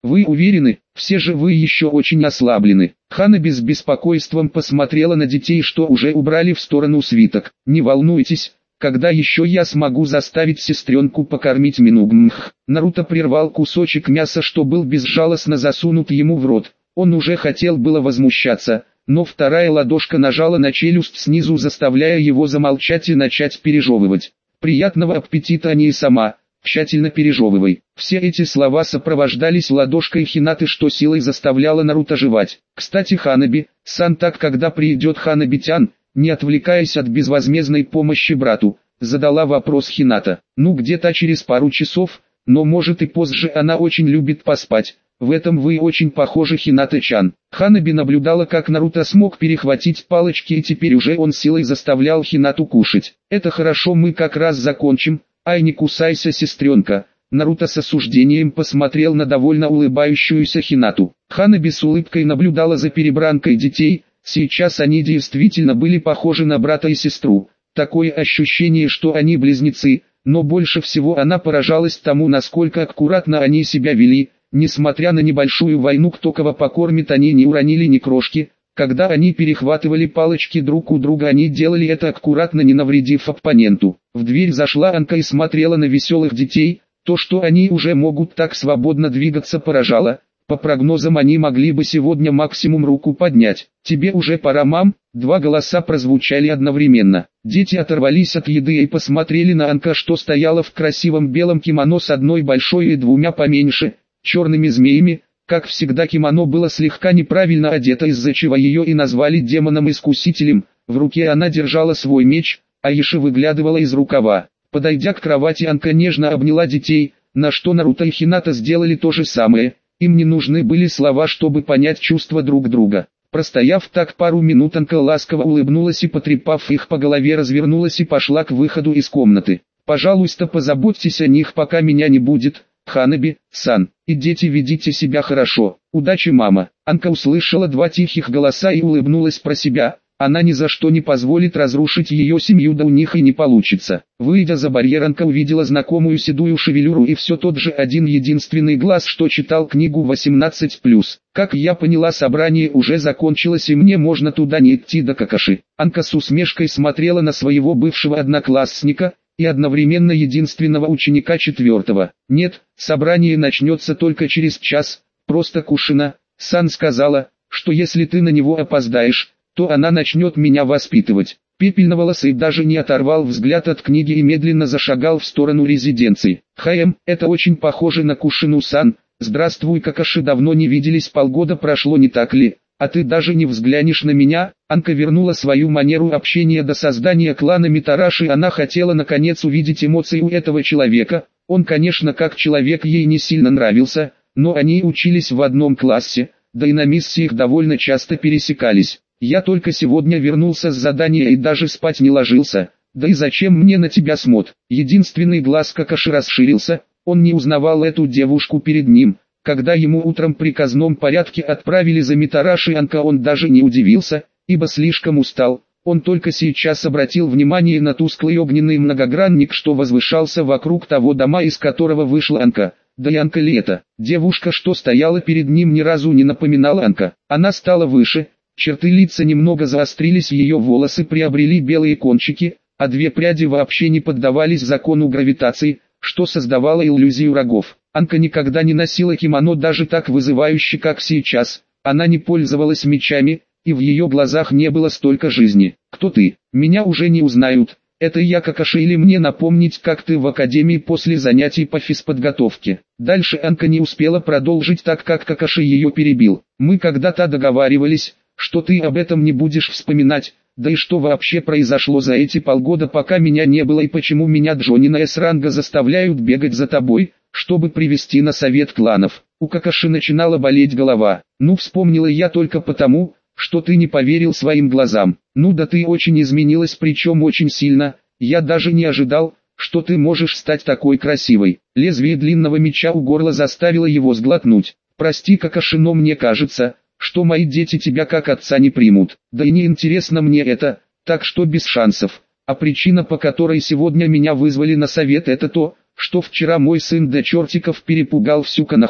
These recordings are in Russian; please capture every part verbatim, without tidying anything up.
Вы уверены? Все же вы еще очень ослаблены. Ханаби с беспокойством посмотрела на детей, что уже убрали в сторону свиток. Не волнуйтесь. Когда еще я смогу заставить сестренку покормить Минугмх? Наруто прервал кусочек мяса, что был безжалостно засунут ему в рот. Он уже хотел было возмущаться, но вторая ладошка нажала на челюсть снизу, заставляя его замолчать и начать пережевывать. «Приятного аппетита, а не и сама, тщательно пережевывай». Все эти слова сопровождались ладошкой Хинаты, что силой заставляла Наруто жевать. «Кстати, Ханаби-сан, так когда приедет Ханаби-тян?» Не отвлекаясь от безвозмездной помощи брату, задала вопрос Хината. «Ну, где-то через пару часов, но может и позже, она очень любит поспать. В этом вы очень похожи, Хината-чан». Ханаби наблюдала, как Наруто смог перехватить палочки, и теперь уже он силой заставлял Хинату кушать. «Это хорошо, мы как раз закончим. Ай, не кусайся, сестренка». Наруто с осуждением посмотрел на довольно улыбающуюся Хинату. Ханаби с улыбкой наблюдала за перебранкой детей. Сейчас они действительно были похожи на брата и сестру. Такое ощущение, что они близнецы, но больше всего она поражалась тому, насколько аккуратно они себя вели. Несмотря на небольшую войну, кто кого покормит, они не уронили ни крошки. Когда они перехватывали палочки друг у друга, они делали это аккуратно, не навредив оппоненту. В дверь зашла Анка и смотрела на веселых детей. То, что они уже могут так свободно двигаться, поражало. По прогнозам, они могли бы сегодня максимум руку поднять. «Тебе уже пора, мам?» Два голоса прозвучали одновременно. Дети оторвались от еды и посмотрели на Анка, что стояла в красивом белом кимоно с одной большой и двумя поменьше, черными змеями. Как всегда, кимоно было слегка неправильно одето, из-за чего ее и назвали демоном-искусителем. В руке она держала свой меч, а Иши выглядывала из рукава. Подойдя к кровати, Анка нежно обняла детей, на что Наруто и Хината сделали то же самое. Им не нужны были слова, чтобы понять чувства друг друга. Простояв так пару минут, Анка ласково улыбнулась и, потрепав их по голове, развернулась и пошла к выходу из комнаты. «Пожалуйста, позаботьтесь о них, пока меня не будет, Ханаби-сан, и дети, ведите себя хорошо. Удачи, мама». Анка услышала два тихих голоса и улыбнулась про себя. Она ни за что не позволит разрушить ее семью, да у них и не получится. Выйдя за барьер, Анка увидела знакомую седую шевелюру и все тот же один единственный глаз, что читал книгу восемнадцать плюс. Как я поняла, собрание уже закончилось и мне можно туда не идти, до Какаши. Анка с усмешкой смотрела на своего бывшего одноклассника и одновременно единственного ученика четвертого. «Нет, собрание начнется только через час, просто Кушина-сан сказала, что если ты на него опоздаешь, то она начнет меня воспитывать». Пепельноволосый даже не оторвал взгляд от книги и медленно зашагал в сторону резиденции. «Хаэм, это очень похоже на Кушину-сан. Здравствуй, Какаши, давно не виделись, полгода прошло, не так ли? А ты даже не взглянешь на меня?» Анка вернула свою манеру общения до создания клана Митараши. Она хотела наконец увидеть эмоции у этого человека. Он, конечно, как человек ей не сильно нравился, но они учились в одном классе, да и на миссиях довольно часто пересекались. «Я только сегодня вернулся с задания и даже спать не ложился. Да и зачем мне на тебя смотр?» Единственный глаз Какаши расширился, он не узнавал эту девушку перед ним. Когда ему утром в приказном порядке отправили за Митараши Анка, он даже не удивился, ибо слишком устал. Он только сейчас обратил внимание на тусклый огненный многогранник, что возвышался вокруг того дома, из которого вышла Анка. Да и Анка ли это? Девушка, что стояла перед ним, ни разу не напоминала Анка. Она стала выше. Черты лица немного заострились, ее волосы приобрели белые кончики, а две пряди вообще не поддавались закону гравитации, что создавало иллюзию рогов. Анка никогда не носила кимоно даже так вызывающе, как сейчас. Она не пользовалась мечами, и в ее глазах не было столько жизни. «Кто ты? Меня уже не узнают. Это я, Какаши, или мне напомнить, как ты в академии после занятий по физподготовке?» Дальше Анка не успела продолжить, так как Какаши ее перебил. «Мы когда-то договаривались, что ты об этом не будешь вспоминать, да и что вообще произошло за эти полгода, пока меня не было, и почему меня Джонина С-ранга заставляют бегать за тобой, чтобы привести на совет кланов?» У Какаши начинала болеть голова. «Ну, вспомнила я только потому, что ты не поверил своим глазам. Ну да, ты очень изменилась, причем очень сильно. Я даже не ожидал, что ты можешь стать такой красивой». Лезвие длинного меча у горла заставило его сглотнуть. «Прости, Какаши, но мне кажется, что мои дети тебя как отца не примут. Да и не интересно мне это, так что без шансов. А причина, по которой сегодня меня вызвали на совет, это то, что вчера мой сын до чертиков перепугал всю Коноху,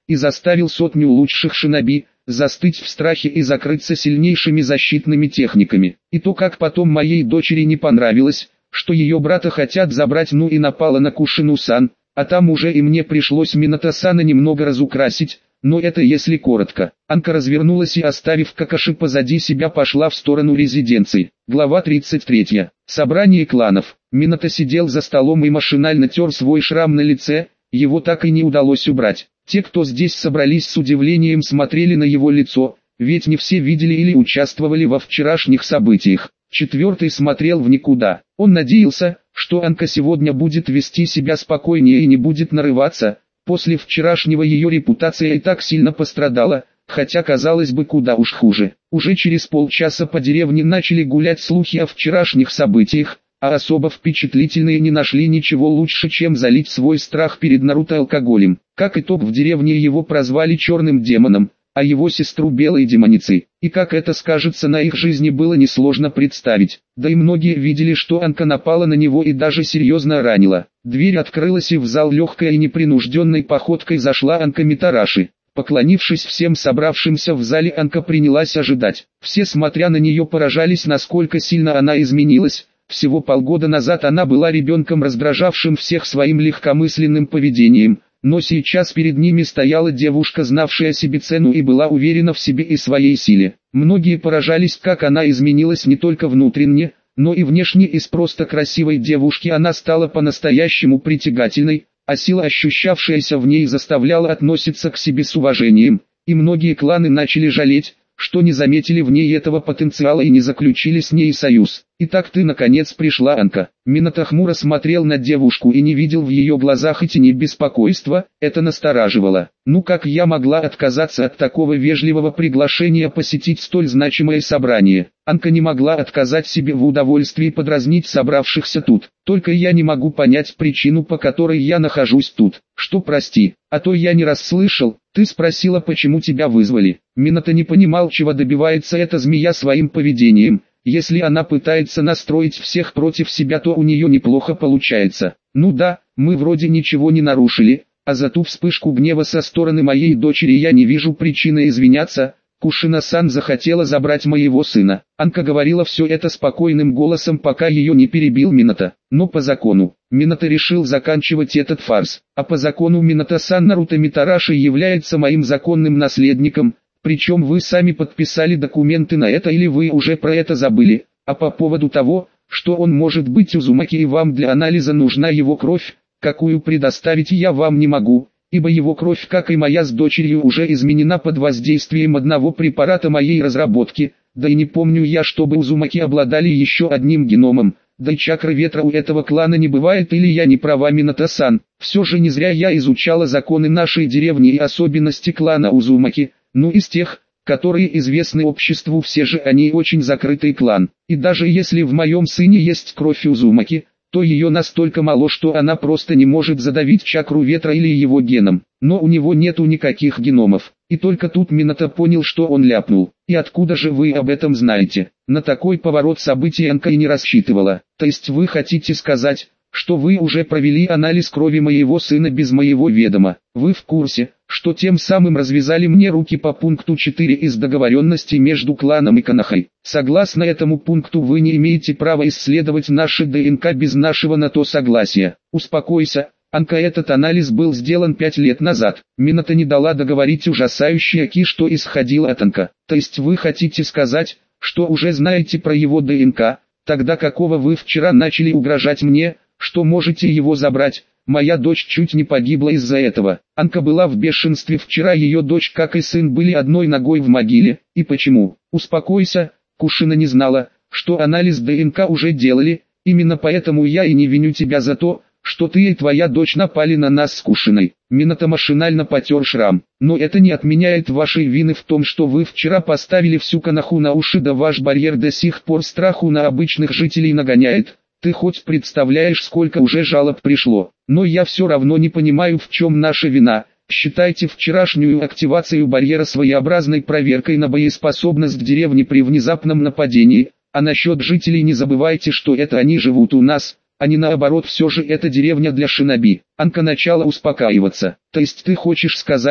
и заставил сотню лучших шиноби застыть в страхе и закрыться сильнейшими защитными техниками. И то, как потом моей дочери не понравилось, что ее брата хотят забрать, ну и напала на Кушину-сан, а там уже и мне пришлось Минато-сана немного разукрасить, но это если коротко. Анка развернулась и, оставив Какаши позади себя, пошла в сторону резиденции. Глава тридцать третья. Собрание кланов. Минато сидел за столом и машинально тер свой шрам на лице, его так и не удалось убрать. Те, кто здесь собрались, с удивлением смотрели на его лицо, ведь не все видели или участвовали во вчерашних событиях. Четвертый смотрел в никуда. Он надеялся, что Анка сегодня будет вести себя спокойнее и не будет нарываться. После вчерашнего ее репутация и так сильно пострадала, хотя казалось бы куда уж хуже. Уже через полчаса по деревне начали гулять слухи о вчерашних событиях, а особо впечатлительные не нашли ничего лучше, чем залить свой страх перед Наруто алкоголем. Как итог, в деревне его прозвали черным демоном, а его сестру белой демоницей. И как это скажется на их жизни, было несложно представить. Да и многие видели, что Анка напала на него и даже серьезно ранила. Дверь открылась, и в зал легкой и непринужденной походкой зашла Анка Митараши. Поклонившись всем собравшимся в зале, Анка принялась ожидать. Все, смотря на нее, поражались, насколько сильно она изменилась. Всего полгода назад она была ребенком, раздражавшим всех своим легкомысленным поведением. Но сейчас перед ними стояла девушка, знавшая себе цену и была уверена в себе и своей силе. Многие поражались, как она изменилась не только внутренне, но и внешне. Из просто красивой девушки она стала по-настоящему притягательной, а сила, ощущавшаяся в ней, заставляла относиться к себе с уважением. И многие кланы начали жалеть, что не заметили в ней этого потенциала и не заключили с ней союз. «Итак ты наконец пришла, Анка». Минато хмуро смотрел на девушку и не видел в ее глазах и тени беспокойства, это настораживало. Ну как я могла отказаться от такого вежливого приглашения посетить столь значимое собрание? Анка не могла отказать себе в удовольствии подразнить собравшихся тут. Только я не могу понять причину, по которой я нахожусь тут. Что, прости, а то я не расслышал, ты спросила, почему тебя вызвали. Минато не понимал, чего добивается эта змея своим поведением. Если она пытается настроить всех против себя, то у нее неплохо получается. Ну да, мы вроде ничего не нарушили, а за ту вспышку гнева со стороны моей дочери я не вижу причины извиняться. Кушина-сан захотела забрать моего сына. Анка говорила все это спокойным голосом, пока ее не перебил Минато. Но по закону, Минато решил заканчивать этот фарс. А по закону Минато-сан Наруто Митараши является моим законным наследником. Причем вы сами подписали документы на это, или вы уже про это забыли? А по поводу того, что он может быть Узумаки и вам для анализа нужна его кровь, какую предоставить я вам не могу, ибо его кровь, как и моя с дочерью, уже изменена под воздействием одного препарата моей разработки, да и не помню я, чтобы Узумаки обладали еще одним геномом, да и чакры ветра у этого клана не бывает, или я не права, Минато-сан. Все же не зря я изучала законы нашей деревни и особенности клана Узумаки. Ну, из тех, которые известны обществу, все же они очень закрытый клан. И даже если в моем сыне есть кровь Узумаки, то ее настолько мало, что она просто не может задавить чакру ветра или его геном. Но у него нету никаких геномов. И только тут Минато понял, что он ляпнул. И откуда же вы об этом знаете? На такой поворот событий Анка и не рассчитывала. То есть вы хотите сказать, что вы уже провели анализ крови моего сына без моего ведома? Вы в курсе, что тем самым развязали мне руки по пункту четыре из договоренности между кланом и Конохой? Согласно этому пункту вы не имеете права исследовать наши ДНК без нашего на то согласия. Успокойся, Анка, этот анализ был сделан пять лет назад. Минато не дала договорить ужасающая ки, что исходило от Анка. То есть вы хотите сказать, что уже знаете про его ДНК? Тогда какого вы вчера начали угрожать мне, что можете его забрать? Моя дочь чуть не погибла из-за этого. Анка была в бешенстве. Вчера ее дочь, как и сын, были одной ногой в могиле. И почему? Успокойся, Кушина не знала, что анализ ДНК уже делали. Именно поэтому я и не виню тебя за то, что ты и твоя дочь напали на нас с Кушиной. Минато машинально потер шрам. Но это не отменяет вашей вины в том, что вы вчера поставили всю Коноху на уши, да ваш барьер до сих пор страху на обычных жителей нагоняет. Ты хоть представляешь, сколько уже жалоб пришло? Но я все равно не понимаю, в чем наша вина. Считайте вчерашнюю активацию барьера своеобразной проверкой на боеспособность деревни при внезапном нападении. А насчет жителей не забывайте, что это они живут у нас, а не наоборот, все же это деревня для шиноби. Анка начала успокаиваться. То есть ты хочешь сказать,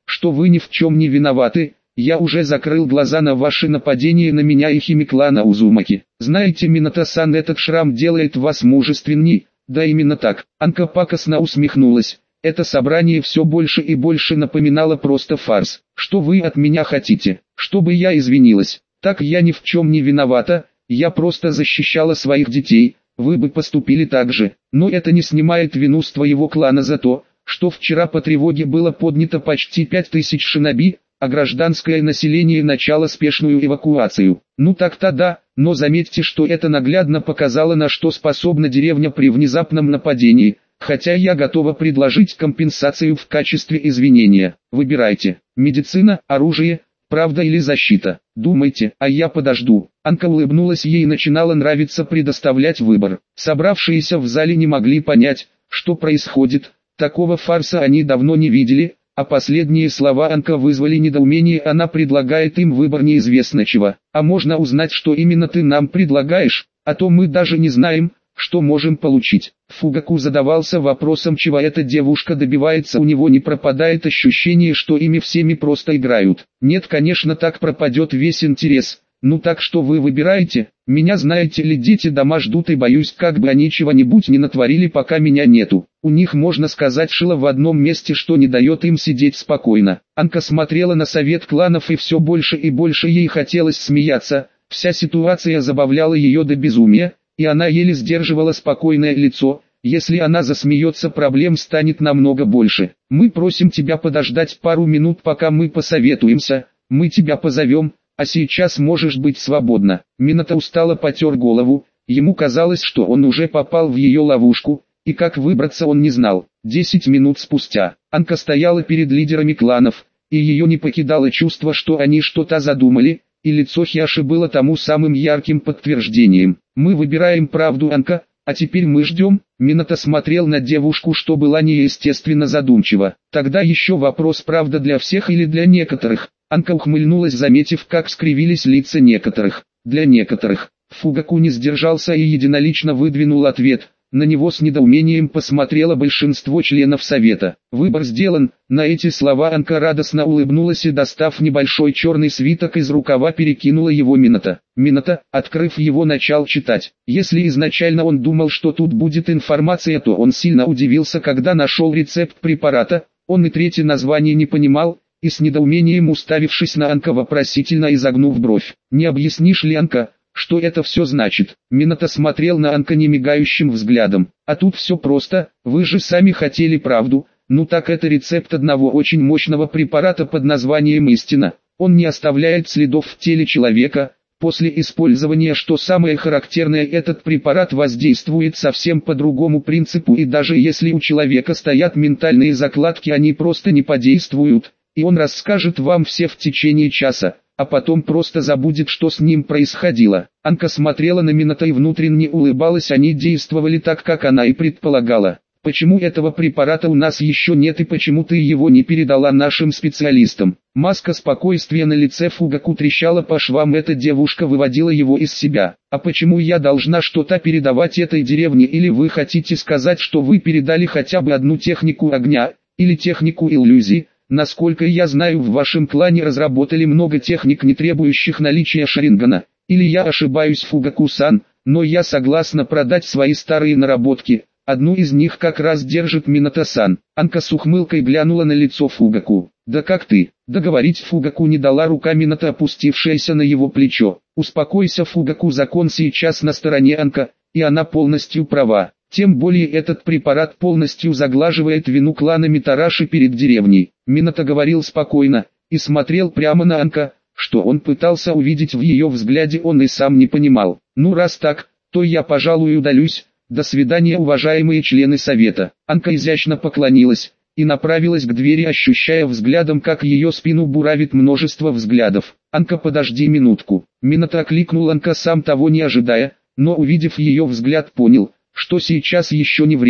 что вы ни в чем не виноваты. Я уже закрыл глаза на ваши нападения на меня и химиклана Узумаки. Знаете, Минато-сан, этот шрам делает вас мужественней. Да, именно так. Анка пакостно усмехнулась. Это собрание все больше и больше напоминало просто фарс. Что вы от меня хотите? Чтобы я извинилась? Так я ни в чем не виновата. Я просто защищала своих детей. Вы бы поступили так же. Но это не снимает вину с твоего клана за то, что вчера по тревоге было поднято почти пять тысяч шиноби, а гражданское население начало спешную эвакуацию. Ну так-то да, но заметьте, что это наглядно показало, на что способна деревня при внезапном нападении, хотя я готова предложить компенсацию в качестве извинения. Выбирайте: медицина, оружие, правда или защита. Думайте, а я подожду. Анка улыбнулась, ей начинало нравиться предоставлять выбор. Собравшиеся в зале не могли понять, что происходит. Такого фарса они давно не видели. А последние слова Анка вызвали недоумение. Она предлагает им выбор неизвестно чего. А можно узнать, что именно ты нам предлагаешь? А то мы даже не знаем, что можем получить. Фугаку задавался вопросом, чего эта девушка добивается. У него не пропадает ощущение, что ими всеми просто играют. Нет, конечно, так пропадет весь интерес. Ну так что вы выбираете? Меня, знаете ли, дети дома ждут, и боюсь, как бы они чего-нибудь не натворили, пока меня нету. У них, можно сказать, шило в одном месте, что не дает им сидеть спокойно. Анка смотрела на совет кланов, и все больше и больше ей хотелось смеяться. Вся ситуация забавляла ее до безумия, и она еле сдерживала спокойное лицо. Если она засмеется, проблем станет намного больше. Мы просим тебя подождать пару минут, пока мы посоветуемся. Мы тебя позовем. А сейчас можешь быть свободна. Минато устало потер голову. Ему казалось, что он уже попал в ее ловушку, и как выбраться он не знал. Десять минут спустя, Анка стояла перед лидерами кланов, и ее не покидало чувство, что они что-то задумали, и лицо Хиаши было тому самым ярким подтверждением. «Мы выбираем правду, Анка, а теперь мы ждем». Минато смотрел на девушку, что была неестественно задумчива. «Тогда еще вопрос: правда для всех или для некоторых?» Анка ухмыльнулась, заметив, как скривились лица некоторых. «Для некоторых». Фугаку не сдержался и единолично выдвинул ответ. На него с недоумением посмотрело большинство членов совета. Выбор сделан. На эти слова Анка радостно улыбнулась и, достав небольшой черный свиток из рукава, перекинула его Минато. Минато, открыв его, начал читать. Если изначально он думал, что тут будет информация, то он сильно удивился, когда нашел рецепт препарата. Он и третье название не понимал, и с недоумением, уставившись на Анка, вопросительно изогнув бровь. «Не объяснишь ли, Анка, что это все значит?» Минато смотрел на Анка немигающим взглядом. «А тут все просто, вы же сами хотели правду. Ну так это рецепт одного очень мощного препарата под названием «Истина». Он не оставляет следов в теле человека. После использования, что самое характерное, этот препарат воздействует совсем по другому принципу, и даже если у человека стоят ментальные закладки, они просто не подействуют. И он расскажет вам все в течение часа, а потом просто забудет, что с ним происходило». Анка смотрела на Минато и внутренне улыбалась. Они действовали так, как она и предполагала. «Почему этого препарата у нас еще нет, и почему ты его не передала нашим специалистам?» Маска спокойствия на лице Фугаку трещала по швам. Эта девушка выводила его из себя. «А почему я должна что-то передавать этой деревне? Или вы хотите сказать, что вы передали хотя бы одну технику огня, или технику иллюзий? Насколько я знаю, в вашем клане разработали много техник, не требующих наличия шарингана. Или я ошибаюсь, Фугаку-сан, но я согласна продать свои старые наработки. Одну из них как раз держит Минато-сан». Анка с ухмылкой глянула на лицо Фугаку. «Да как ты?» Договорить Фугаку не дала рука Минато, опустившаяся на его плечо. «Успокойся, Фугаку, закон сейчас на стороне Анка, и она полностью права. Тем более этот препарат полностью заглаживает вину клана Митараши перед деревней». Минато говорил спокойно и смотрел прямо на Анка. Что он пытался увидеть в ее взгляде, он и сам не понимал. «Ну раз так, то я, пожалуй, удалюсь. До свидания, уважаемые члены совета». Анка изящно поклонилась и направилась к двери, ощущая взглядом, как ее спину буравит множество взглядов. «Анка, подожди минутку». Минато окликнул Анка, сам того не ожидая, но увидев ее взгляд, понял, что сейчас еще не время.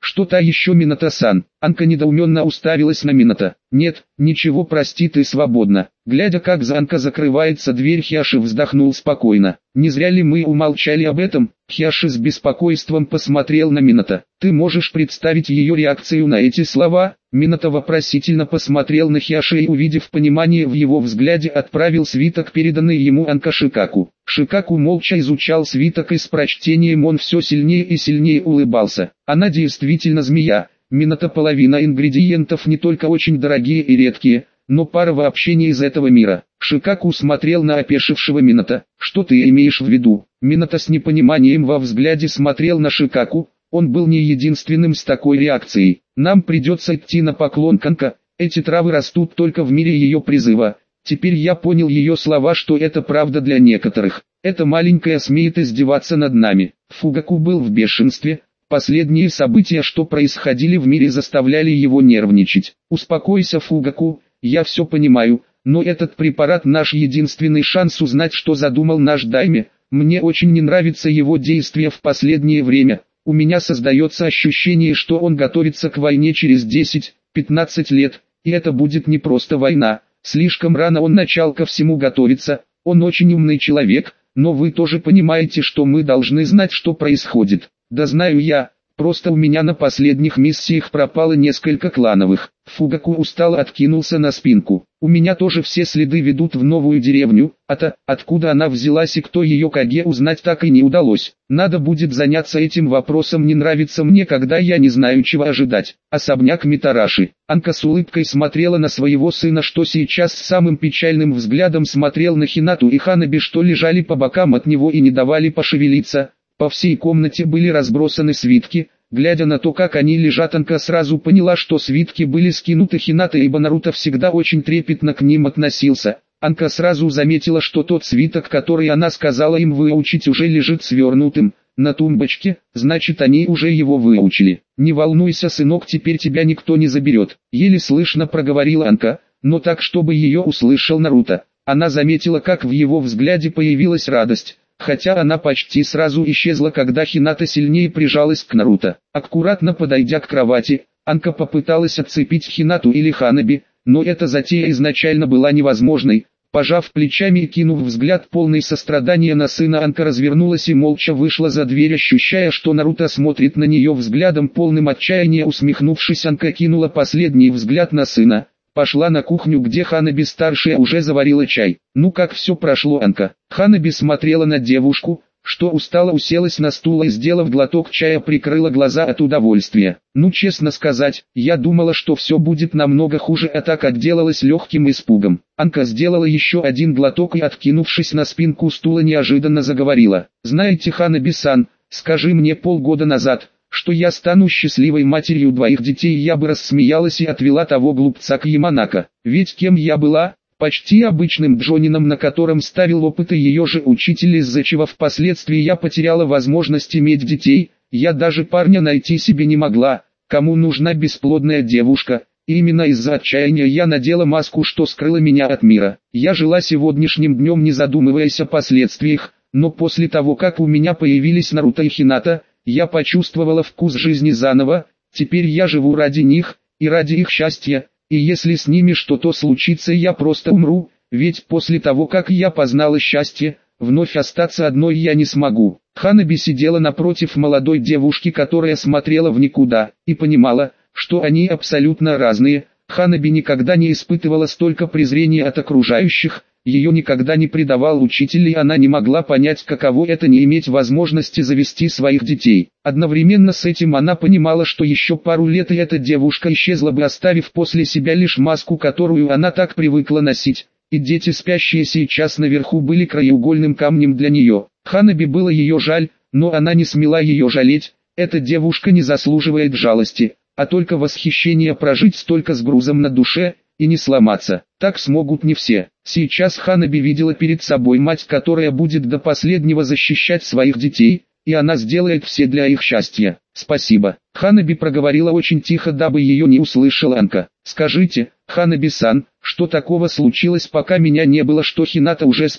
Что-то еще, Минато-сан? Анка недоуменно уставилась на Минато. Нет, ничего, прости, ты свободна. Глядя, как за Анка закрывается дверь, Хиаши вздохнул спокойно. Не зря ли мы умолчали об этом? Хиаши с беспокойством посмотрел на Минато. Ты можешь представить ее реакцию на эти слова? Минато вопросительно посмотрел на Хиаши и, увидев понимание в его взгляде, отправил свиток, переданный ему Анка Шикаку. Шикаку молча изучал свиток, и с прочтением он все сильнее и сильнее улыбался. Она действительно змея. Минато половина ингредиентов не только очень дорогие и редкие, но пара вообще не из этого мира. Шикаку смотрел на опешившего Минато. Что ты имеешь в виду? Минато с непониманием во взгляде смотрел на Шикаку. Он был не единственным с такой реакцией. Нам придется идти на поклон к Анка. Эти травы растут только в мире ее призыва. Теперь я понял ее слова, что это правда для некоторых. Эта маленькая смеет издеваться над нами. Фугаку был в бешенстве. Последние события, что происходили в мире, заставляли его нервничать. Успокойся, Фугаку, я все понимаю, но этот препарат наш единственный шанс узнать, что задумал наш Дайме. Мне очень не нравится его действия в последнее время. У меня создается ощущение, что он готовится к войне через десять-пятнадцать лет, и это будет не просто война. Слишком рано он начал ко всему готовиться. Он очень умный человек, но вы тоже понимаете, что мы должны знать, что происходит. Да знаю я, просто у меня на последних миссиях пропало несколько клановых. Фугаку устало откинулся на спинку. У меня тоже все следы ведут в новую деревню, а-то, откуда она взялась и кто ее Каге, узнать так и не удалось. Надо будет заняться этим вопросом, не нравится мне, когда я не знаю, чего ожидать. Особняк Митараши. Анка с улыбкой смотрела на своего сына, что сейчас с самым печальным взглядом смотрел на Хинату и Ханаби, что лежали по бокам от него и не давали пошевелиться. По всей комнате были разбросаны свитки. Глядя на то, как они лежат, Анка сразу поняла, что свитки были скинуты Хинатой, ибо Наруто всегда очень трепетно к ним относился. Анка сразу заметила, что тот свиток, который она сказала им выучить, уже лежит свернутым на тумбочке, значит, они уже его выучили. «Не волнуйся, сынок, теперь тебя никто не заберет», — еле слышно проговорила Анка, но так, чтобы ее услышал Наруто. Она заметила, как в его взгляде появилась радость. Хотя она почти сразу исчезла, когда Хината сильнее прижалась к Наруто. Аккуратно подойдя к кровати, Анка попыталась отцепить Хинату или Ханаби, но эта затея изначально была невозможной. Пожав плечами и кинув взгляд полный сострадания на сына, Анка развернулась и молча вышла за дверь, ощущая, что Наруто смотрит на нее взглядом полным отчаяния. Усмехнувшись, Анка кинула последний взгляд на сына. Пошла на кухню, где Ханаби-старшая уже заварила чай. «Ну как все прошло, Анка?» Ханаби смотрела на девушку, что устало уселась на стул и, сделав глоток чая, прикрыла глаза от удовольствия. «Ну, честно сказать, я думала, что все будет намного хуже, а так отделалась легким испугом». Анка сделала еще один глоток и, откинувшись на спинку стула, неожиданно заговорила. «Знаете, Ханаби-сан, скажи мне полгода назад, что я стану счастливой матерью двоих детей, я бы рассмеялась и отвела того глупца к Яманака. Ведь кем я была? Почти обычным джонином, на котором ставил опыты ее же учитель, из-за чего впоследствии я потеряла возможность иметь детей. Я даже парня найти себе не могла. Кому нужна бесплодная девушка? И именно из-за отчаяния я надела маску, что скрыла меня от мира. Я жила сегодняшним днем, не задумываясь о последствиях, но после того, как у меня появились Наруто и Хината, я почувствовала вкус жизни заново. Теперь я живу ради них, и ради их счастья, и если с ними что-то случится, я просто умру, ведь после того, как я познала счастье, вновь остаться одной я не смогу. Ханаби сидела напротив молодой девушки, которая смотрела в никуда, и понимала, что они абсолютно разные. Ханаби никогда не испытывала столько презрения от окружающих, ее никогда не предавал учитель, и она не могла понять, каково это не иметь возможности завести своих детей. Одновременно с этим она понимала, что еще пару лет и эта девушка исчезла бы, оставив после себя лишь маску, которую она так привыкла носить. И дети, спящие сейчас наверху, были краеугольным камнем для нее. Ханаби было ее жаль, но она не смела ее жалеть. Эта девушка не заслуживает жалости, а только восхищения, прожить столько с грузом на душе и не сломаться. Так смогут не все. Сейчас Ханаби видела перед собой мать, которая будет до последнего защищать своих детей, и она сделает все для их счастья. «Спасибо». Ханаби проговорила очень тихо, дабы ее не услышал Анка. «Скажите, Ханаби-сан, что такого случилось, пока меня не было, что Хината уже спит?»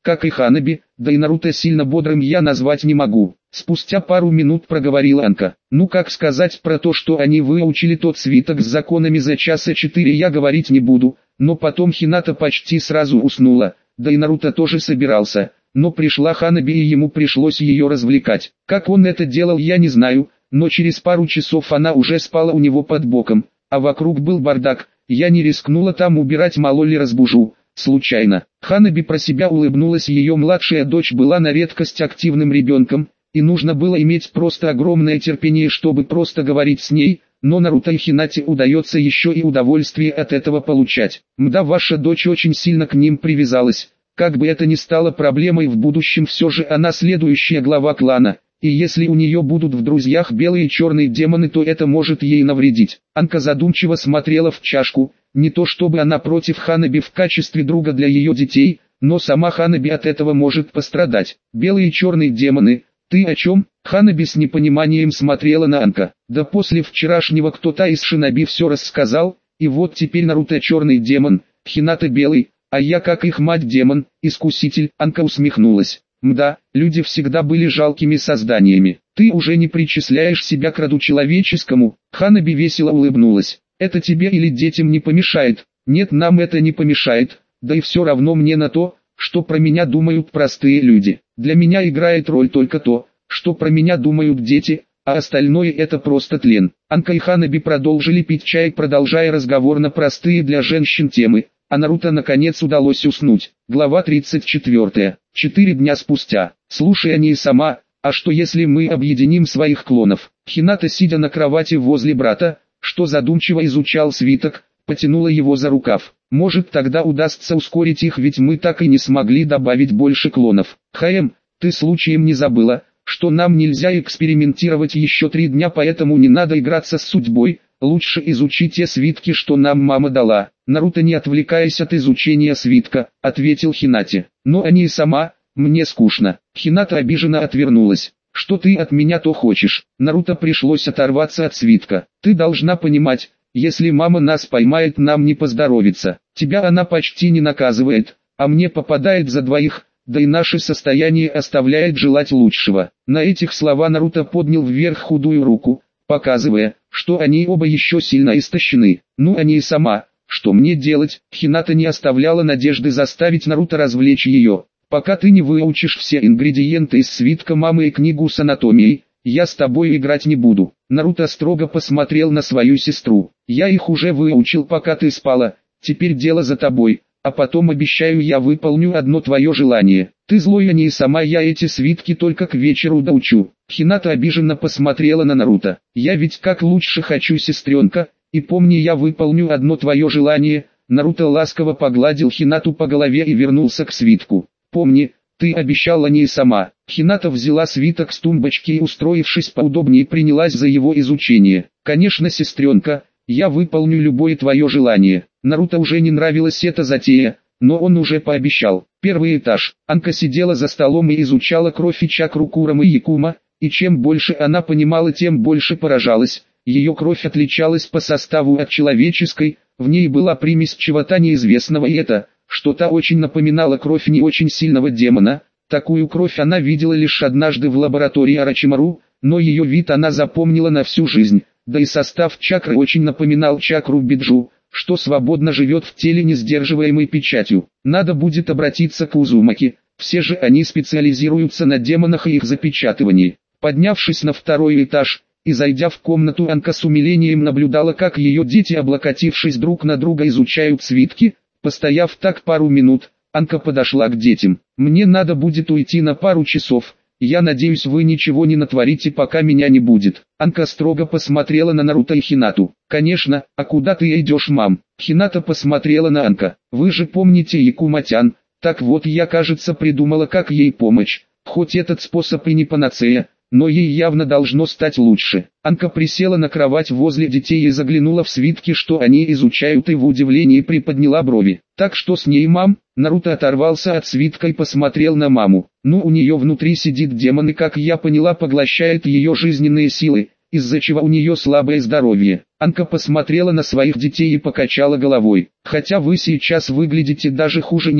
как и Ханаби, да и Наруто сильно бодрым я назвать не могу. Спустя пару минут проговорила Анка. Ну как сказать про то, что они выучили тот свиток с законами за часа четыре, я говорить не буду, но потом Хината почти сразу уснула, да и Наруто тоже собирался, но пришла Ханаби и ему пришлось ее развлекать. Как он это делал, я не знаю, но через пару часов она уже спала у него под боком, а вокруг был бардак, я не рискнула там убирать, мало ли разбужу. Случайно. Ханаби про себя улыбнулась, ее младшая дочь была на редкость активным ребенком, и нужно было иметь просто огромное терпение, чтобы просто говорить с ней, но Наруто и Хинате удается еще и удовольствие от этого получать. Мда, ваша дочь очень сильно к ним привязалась, как бы это ни стало проблемой в будущем, все же она следующая глава клана, и если у нее будут в друзьях белые и черные демоны, то это может ей навредить. Анка задумчиво смотрела в чашку. Не то чтобы она против Ханаби в качестве друга для ее детей, но сама Ханаби от этого может пострадать. Белые и черные демоны, ты о чем? Ханаби с непониманием смотрела на Анка. Да после вчерашнего кто-то из шиноби все рассказал, и вот теперь Наруто черный демон, Хината белый, а я как их мать демон, искуситель. Анка усмехнулась. Мда, люди всегда были жалкими созданиями. Ты уже не причисляешь себя к роду человеческому. Ханаби весело улыбнулась. Это тебе или детям не помешает? Нет, нам это не помешает, да и все равно мне на то, что про меня думают простые люди. Для меня играет роль только то, что про меня думают дети, а остальное это просто тлен. Анка и Ханаби продолжили пить чай, продолжая разговор на простые для женщин темы, а Наруто наконец удалось уснуть. Глава тридцать четвёртая. Четыре дня спустя. Слушай, они сама, а что если мы объединим своих клонов? Хината, сидя на кровати возле брата, что задумчиво изучал свиток, потянула его за рукав. Может, тогда удастся ускорить их, ведь мы так и не смогли добавить больше клонов. Хаэм, ты случаем не забыла, что нам нельзя экспериментировать еще три дня, поэтому не надо играться с судьбой, лучше изучи те свитки, что нам мама дала. Наруто, не отвлекаясь от изучения свитка, ответил Хинате. Но они и сама, мне скучно. Хината обиженно отвернулась. Что ты от меня то хочешь? Наруто пришлось оторваться от свитка. Ты должна понимать, если мама нас поймает, нам не поздоровится. Тебя она почти не наказывает, а мне попадает за двоих, да и наше состояние оставляет желать лучшего. На этих слова Наруто поднял вверх худую руку, показывая, что они оба еще сильно истощены. Ну, они и сама, что мне делать? Хината не оставляла надежды заставить Наруто развлечь ее. Пока ты не выучишь все ингредиенты из свитка мамы и книгу с анатомией, я с тобой играть не буду. Наруто строго посмотрел на свою сестру. Я их уже выучил, пока ты спала, теперь дело за тобой, а потом обещаю, я выполню одно твое желание. Ты злой, а не и сама, я эти свитки только к вечеру доучу. Хината обиженно посмотрела на Наруто. Я ведь как лучше хочу, сестренка, и помни, я выполню одно твое желание. Наруто ласково погладил Хинату по голове и вернулся к свитку. Помни, ты обещала не и сама. Хината взяла свиток с тумбочки и, устроившись поудобнее, принялась за его изучение. Конечно, сестренка, я выполню любое твое желание. Наруто уже не нравилась эта затея, но он уже пообещал. Первый этаж. Анка сидела за столом и изучала кровь и чакру Курамы и Якума, и чем больше она понимала, тем больше поражалась. Ее кровь отличалась по составу от человеческой, в ней была примесь чего-то неизвестного, и это что-то очень напоминало кровь не очень сильного демона. Такую кровь она видела лишь однажды в лаборатории Орочимару, но ее вид она запомнила на всю жизнь, да и состав чакры очень напоминал чакру Биджу, что свободно живет в теле, не сдерживаемой печатью. Надо будет обратиться к Узумаки, все же они специализируются на демонах и их запечатывании. Поднявшись на второй этаж и зайдя в комнату, Анка с умилением наблюдала, как ее дети, облокотившись друг на друга, изучают свитки. Постояв так пару минут, Анка подошла к детям. «Мне надо будет уйти на пару часов, я надеюсь, вы ничего не натворите, пока меня не будет». Анка строго посмотрела на Наруто и Хинату. «Конечно, а куда ты идешь, мам?» Хината посмотрела на Анка. «Вы же помните Якума-тян? Так вот, я, кажется, придумала, как ей помочь. Хоть этот способ и не панацея, но ей явно должно стать лучше». Анка присела на кровать возле детей и заглянула в свитки, что они изучают, и в удивлении приподняла брови. «Так что с ней, мам?» Наруто оторвался от свитка и посмотрел на маму. «Ну, у нее внутри сидит демон и, как я поняла, поглощает ее жизненные силы, из-за чего у нее слабое здоровье». Анка посмотрела на своих детей и покачала головой. «Хотя вы сейчас выглядите даже хуже нее,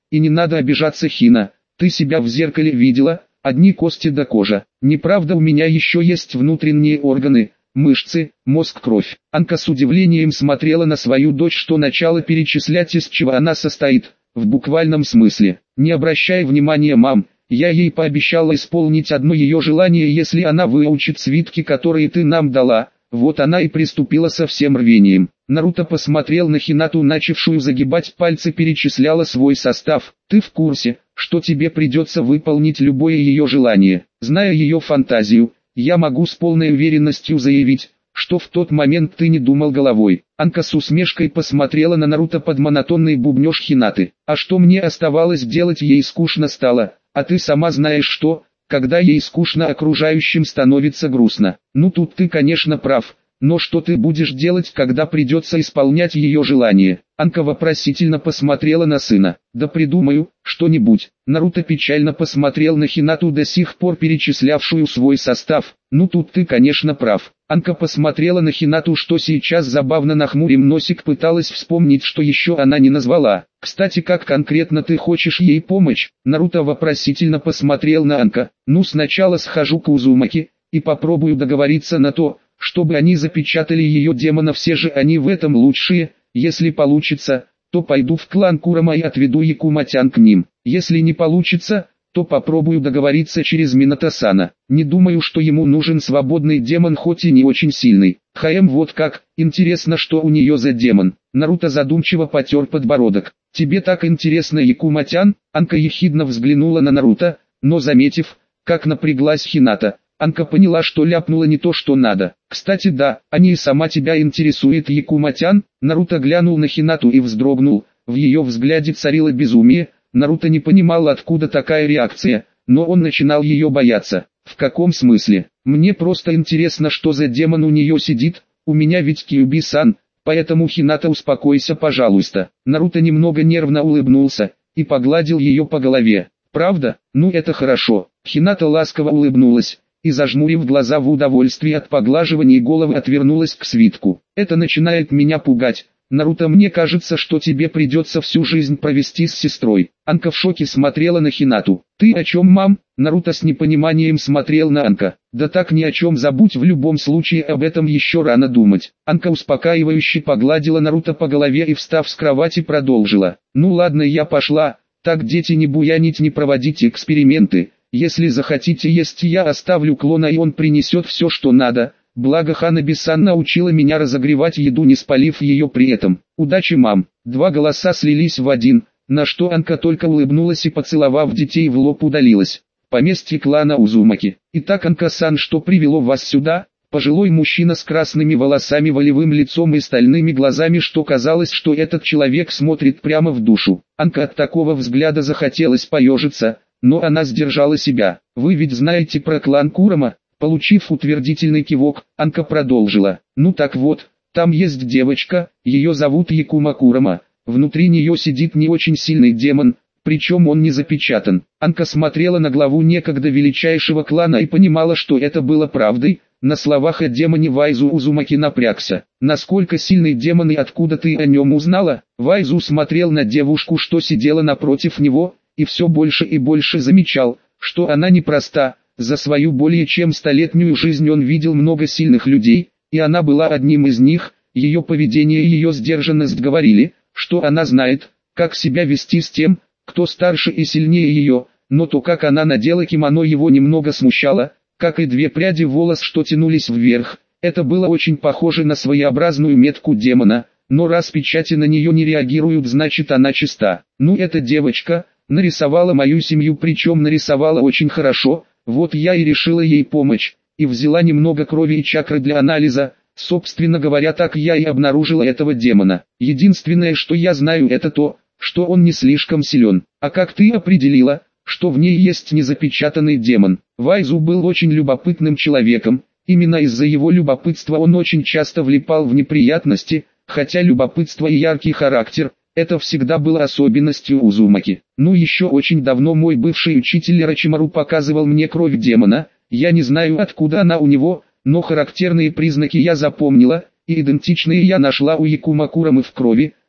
И не надо обижаться, Хина, ты себя в зеркале видела, одни кости да кожа. Неправда, у меня еще есть внутренние органы, мышцы, мозг, кровь. Анка с удивлением смотрела на свою дочь, что начала перечислять, из чего она состоит, в буквальном смысле. Не обращай внимания, мам, я ей пообещала исполнить одно ее желание, если она выучит свитки, которые ты нам дала. Вот она и приступила со всем рвением. Наруто посмотрел на Хинату, начавшую загибать пальцы, перечисляла свой состав. Ты в курсе, что тебе придется выполнить любое ее желание? Зная ее фантазию, я могу с полной уверенностью заявить, что в тот момент ты не думал головой. Анка с усмешкой посмотрела на Наруто под монотонный бубнёж Хинаты. А что мне оставалось делать? Ей скучно стало, а ты сама знаешь что, когда ей скучно, окружающим становится грустно. Ну тут ты, конечно, прав, но что ты будешь делать, когда придется исполнять ее желание? Анка вопросительно посмотрела на сына. Да придумаю, что-нибудь. Наруто печально посмотрел на Хинату, до сих пор перечислявшую свой состав. Ну тут ты, конечно, прав. Анка посмотрела на Хинату, что сейчас забавно нахмурим носик, пыталась вспомнить, что еще она не назвала. Кстати, как конкретно ты хочешь ей помочь? Наруто вопросительно посмотрел на Анка. Ну сначала схожу к Узумаки и попробую договориться на то, чтобы они запечатали ее демона, все же они в этом лучшие. Если получится, то пойду в клан Курама и отведу Якуматян к ним. Если не получится, то попробую договориться через Минато-сана. Не думаю, что ему нужен свободный демон, хоть и не очень сильный. Хаэм, вот как, интересно, что у нее за демон. Наруто задумчиво потер подбородок. Тебе так интересно, Якуматян? Анка ехидно взглянула на Наруто, но заметив, как напряглась Хината, Анка поняла, что ляпнула не то, что надо. Кстати, да, а не и сама тебя интересует Якуматян? Наруто глянул на Хинату и вздрогнул, в ее взгляде царило безумие. Наруто не понимал, откуда такая реакция, но он начинал ее бояться. В каком смысле? Мне просто интересно, что за демон у нее сидит, у меня ведь Кьюби-сан, поэтому, Хината, успокойся, пожалуйста. Наруто немного нервно улыбнулся и погладил ее по голове. Правда? Ну это хорошо. Хината ласково улыбнулась и, зажмурив глаза в удовольствии от поглаживания головы, отвернулась к свитку. Это начинает меня пугать. Наруто, мне кажется, что тебе придется всю жизнь провести с сестрой. Анка в шоке смотрела на Хинату. Ты о чем, мам? Наруто с непониманием смотрел на Анка. Да так ни о чем, забудь, в любом случае об этом еще рано думать. Анка успокаивающе погладила Наруто по голове и, встав с кровати, продолжила. Ну ладно, я пошла. Так, дети, не буянить, не проводите эксперименты. Если захотите есть, я оставлю клона, и он принесет все, что надо. Благо Ханаби-сан научила меня разогревать еду, не спалив ее при этом. Удачи, мам. Два голоса слились в один, на что Анка только улыбнулась и, поцеловав детей в лоб, удалилась. Поместье клана Узумаки. Итак, Анка-сан, что привело вас сюда? Пожилой мужчина с красными волосами, волевым лицом и стальными глазами, что казалось, что этот человек смотрит прямо в душу. Анка от такого взгляда захотелось поежиться, но она сдержала себя. Вы ведь знаете про клан Курама? Получив утвердительный кивок, Анка продолжила. Ну так вот, там есть девочка, ее зовут Якума Курама. Внутри нее сидит не очень сильный демон, причем он не запечатан. Анка смотрела на главу некогда величайшего клана и понимала, что это было правдой. На словах о демоне Вайзу Узумаки напрягся. Насколько сильный демон и откуда ты о нем узнала? Вайзу смотрел на девушку, что сидела напротив него, и все больше и больше замечал, что она непроста. За свою более чем столетнюю жизнь он видел много сильных людей, и она была одним из них. Ее поведение и ее сдержанность говорили, что она знает, как себя вести с тем, кто старше и сильнее ее, но то, как она надела кимоно, его немного смущало, как и две пряди волос, что тянулись вверх. Это было очень похоже на своеобразную метку демона, но раз печати на нее не реагируют, значит она чиста. Ну, эта девочка нарисовала мою семью, причем нарисовала очень хорошо. Вот я и решила ей помочь, и взяла немного крови и чакры для анализа. Собственно говоря, так я и обнаружила этого демона. Единственное, что я знаю, это то, что он не слишком силен. А как ты определила, что в ней есть незапечатанный демон? Вайзу был очень любопытным человеком. Именно из-за его любопытства он очень часто влипал в неприятности, хотя любопытство и яркий характер – это всегда было особенностью Узумаки. Ну, еще очень давно мой бывший учитель Рачимару показывал мне кровь демона. Я не знаю, откуда она у него, но характерные признаки я запомнила, и идентичные я нашла у Якума Курамы в крови.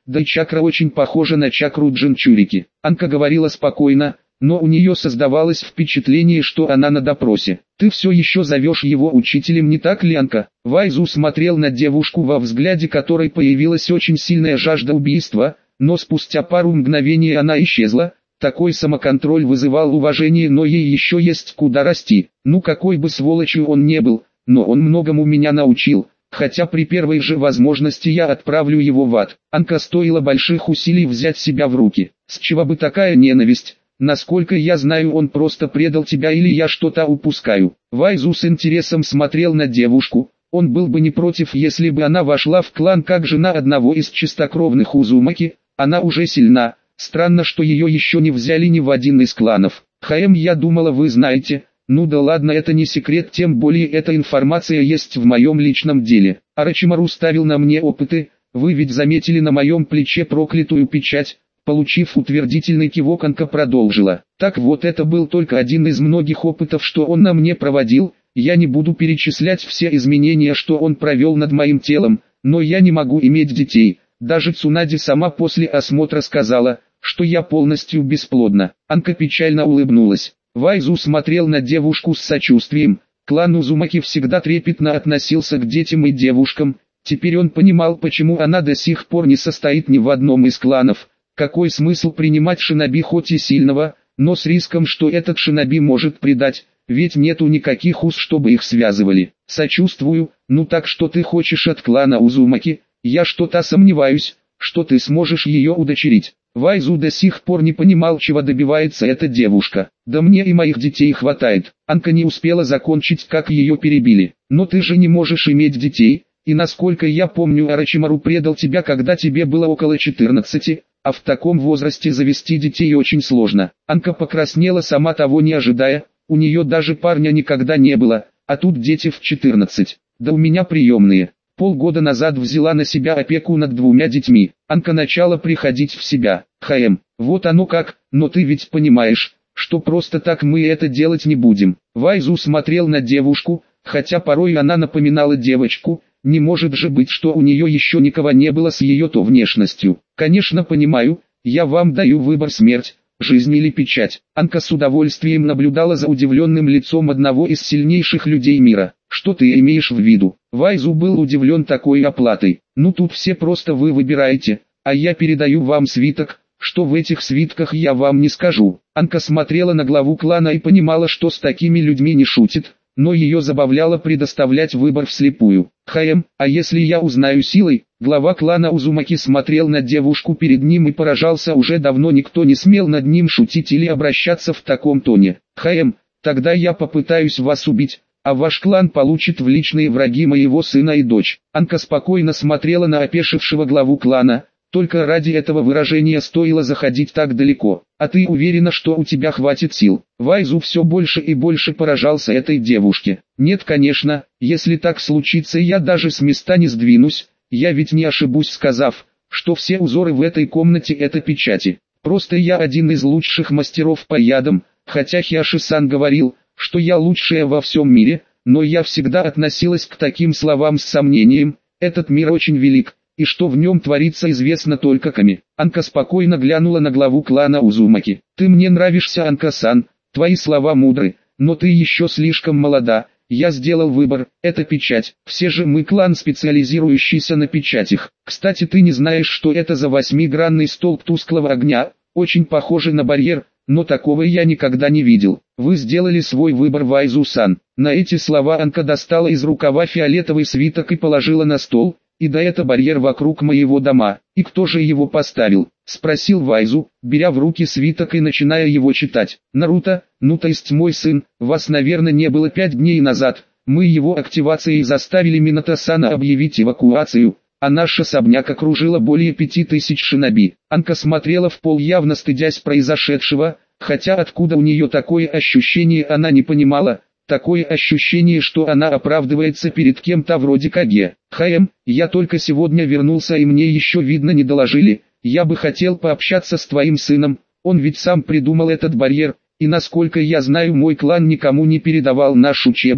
Да и чакра очень похожа на чакру Джинчурики. Анка говорила спокойно, но у нее создавалось впечатление, что она на допросе. «Ты все еще зовешь его учителем, не так ли, Анка?» Вайзу смотрел на девушку, во взгляде которой появилась очень сильная жажда убийства, но спустя пару мгновений она исчезла. Такой самоконтроль вызывал уважение, но ей еще есть куда расти. Ну какой бы сволочью он не был, но он многому меня научил. Хотя при первой же возможности я отправлю его в ад. Анка стоило больших усилий взять себя в руки. С чего бы такая ненависть? Насколько я знаю, он просто предал тебя, или я что-то упускаю. Вайзу с интересом смотрел на девушку. Он был бы не против, если бы она вошла в клан как жена одного из чистокровных Узумаки. Она уже сильна. Странно, что ее еще не взяли ни в один из кланов. Хаэм, я думала, вы знаете. Ну да ладно, это не секрет, тем более эта информация есть в моем личном деле. Орочимару ставил на мне опыты. Вы ведь заметили на моем плече проклятую печать. Получив утвердительный кивок, Анка продолжила. Так вот, это был только один из многих опытов, что он на мне проводил. Я не буду перечислять все изменения, что он провел над моим телом, но я не могу иметь детей. Даже Цунади сама после осмотра сказала, что я полностью бесплодна. Анка печально улыбнулась. Вайзу смотрел на девушку с сочувствием. Клан Узумаки всегда трепетно относился к детям и девушкам. Теперь он понимал, почему она до сих пор не состоит ни в одном из кланов. Какой смысл принимать шиноби, хоть и сильного, но с риском, что этот шиноби может предать, ведь нету никаких уз, чтобы их связывали. Сочувствую. Ну так что ты хочешь от клана Узумаки? Я что-то сомневаюсь, что ты сможешь ее удочерить. Вайзу до сих пор не понимал, чего добивается эта девушка. Да мне и моих детей хватает. Анка не успела закончить, как ее перебили. Но ты же не можешь иметь детей, и насколько я помню, Орочимару предал тебя, когда тебе было около четырнадцати. А в таком возрасте завести детей очень сложно. Анка покраснела, сама того не ожидая, у нее даже парня никогда не было, а тут дети в четырнадцать. Да у меня приемные. Полгода назад взяла на себя опеку над двумя детьми. Анка начала приходить в себя. Хаэм, вот оно как, но ты ведь понимаешь, что просто так мы это делать не будем. Вайзу смотрел на девушку, хотя порой она напоминала девочку. Не может же быть, что у нее еще никого не было с ее-то внешностью. Конечно, понимаю, я вам даю выбор: смерть, жизнь или печать. Анка с удовольствием наблюдала за удивленным лицом одного из сильнейших людей мира. Что ты имеешь в виду? Вайзу был удивлен такой оплатой. Ну тут все просто вы выбираете, а я передаю вам свиток. Что в этих свитках, я вам не скажу. Анка смотрела на главу клана и понимала, что с такими людьми не шутит. Но ее забавляло предоставлять выбор вслепую. Хаэм, а если я узнаю силой? Глава клана Узумаки смотрел на девушку перед ним и поражался, уже давно никто не смел над ним шутить или обращаться в таком тоне. Хаэм, тогда я попытаюсь вас убить, а ваш клан получит в личные враги моего сына и дочь. Анка спокойно смотрела на опешившего главу клана. Только ради этого выражения стоило заходить так далеко. А ты уверена, что у тебя хватит сил? Вайзу все больше и больше поражался этой девушке. Нет, конечно, если так случится, я даже с места не сдвинусь. Я ведь не ошибусь, сказав, что все узоры в этой комнате это печати. Просто я один из лучших мастеров по ядам, хотя Хиаши-сан говорил, что я лучшая во всем мире, но я всегда относилась к таким словам с сомнением. Этот мир очень велик, и что в нем творится, известно только Ками. Анка спокойно глянула на главу клана Узумаки. Ты мне нравишься, Анка-сан, твои слова мудры, но ты еще слишком молода. Я сделал выбор, это печать. Все же мы клан, специализирующийся на печатях. Кстати, ты не знаешь, что это за восьмигранный столб тусклого огня, очень похожий на барьер, но такого я никогда не видел. Вы сделали свой выбор, Вайзу-сан. На эти слова Анка достала из рукава фиолетовый свиток и положила на стол. И да, это барьер вокруг моего дома. И кто же его поставил? Спросил Вайзу, беря в руки свиток и начиная его читать. Наруто, ну то есть мой сын, вас, наверное, не было пять дней назад. Мы его активацией заставили Минато-сана объявить эвакуацию, а наш особняк окружило более пяти тысяч шиноби. Анка смотрела в пол, явно стыдясь произошедшего, хотя откуда у нее такое ощущение, она не понимала. Такое ощущение, что она оправдывается перед кем-то вроде Каге. Хаэм, я только сегодня вернулся, и мне еще видно не доложили. Я бы хотел пообщаться с твоим сыном, он ведь сам придумал этот барьер, и насколько я знаю, мой клан никому не передавал наш учебник.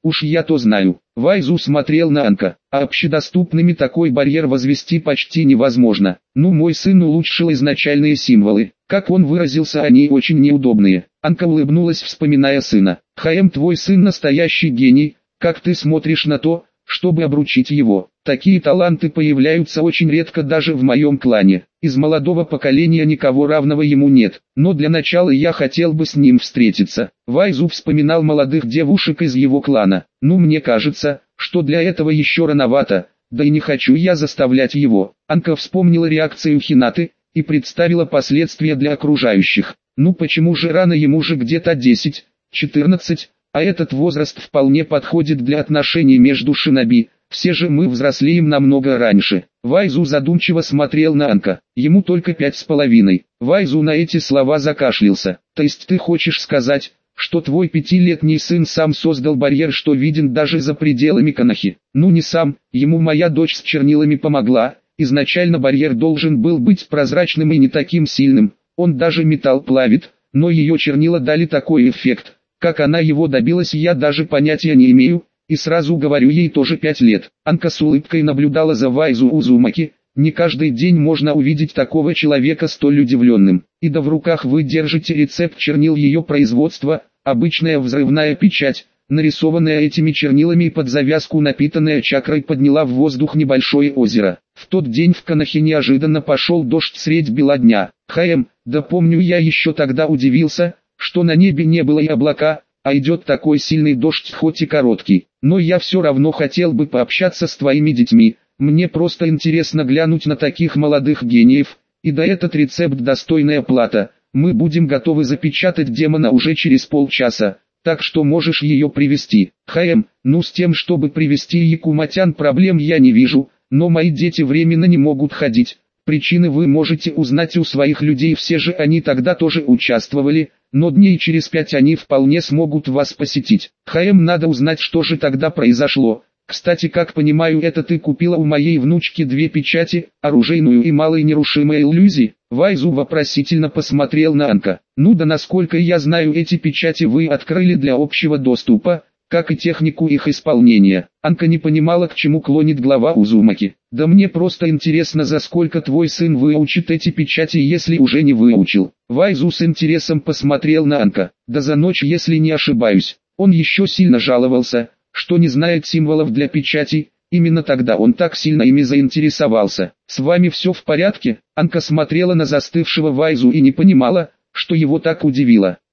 Уж я-то знаю. Вайзу смотрел на Анка. А общедоступными такой барьер возвести почти невозможно. Ну, мой сын улучшил изначальные символы. Как он выразился, они очень неудобные. Анка улыбнулась, вспоминая сына. ХМ, твой сын настоящий гений. Как ты смотришь на то, чтобы обручить его? Такие таланты появляются очень редко даже в моем клане. Из молодого поколения никого равного ему нет. Но для начала я хотел бы с ним встретиться. Вайзу вспоминал молодых девушек из его клана. Ну, мне кажется, что для этого еще рановато. Да и не хочу я заставлять его. Анка вспомнила реакцию Хинаты и представила последствия для окружающих. Ну почему же рано, ему же где-то десять, четырнадцать, а этот возраст вполне подходит для отношений между шиноби. Все же мы взрослеем намного раньше. Вайзу задумчиво смотрел на Анка. Ему только пять с половиной. Вайзу на эти слова закашлялся. То есть ты хочешь сказать, что твой пятилетний сын сам создал барьер, что виден даже за пределами Конохи? Ну не сам, ему моя дочь с чернилами помогла. Изначально барьер должен был быть прозрачным и не таким сильным. Он даже металл плавит, но ее чернила дали такой эффект. Как она его добилась, я даже понятия не имею. И сразу говорю, ей тоже пять лет. Анка с улыбкой наблюдала за Вайзу Узумаки. Не каждый день можно увидеть такого человека столь удивленным. И да в руках вы держите рецепт чернил ее производства, обычная взрывная печать, нарисованная этими чернилами и под завязку напитанная чакрой, подняла в воздух небольшое озеро. В тот день в Конохе неожиданно пошел дождь средь бела дня. ХМ, да помню, я еще тогда удивился, что на небе не было и облака, а идет такой сильный дождь, хоть и короткий. Но я все равно хотел бы пообщаться с твоими детьми. Мне просто интересно глянуть на таких молодых гениев. И да, этот рецепт достойная плата. Мы будем готовы запечатать демона уже через полчаса. Так что можешь ее привести. ХМ, ну с тем, чтобы привести Якуматян, проблем я не вижу. Но мои дети временно не могут ходить. Причины вы можете узнать у своих людей, все же они тогда тоже участвовали. Но дней через пять они вполне смогут вас посетить. ХМ, надо узнать, что же тогда произошло. Кстати, как понимаю, это ты купила у моей внучки две печати, оружейную и малой нерушимой иллюзии? Вайзу вопросительно посмотрел на Анка. Ну да, насколько я знаю, эти печати вы открыли для общего доступа, как и технику их исполнения. Анка не понимала, к чему клонит глава Узумаки. Да мне просто интересно, за сколько твой сын выучит эти печати, если уже не выучил. Вайзу с интересом посмотрел на Анка. Да за ночь, если не ошибаюсь. Он еще сильно жаловался, что не знает символов для печати. Именно тогда он так сильно ими заинтересовался. С вами все в порядке? Анка смотрела на застывшего Вайзу и не понимала, что его так удивило.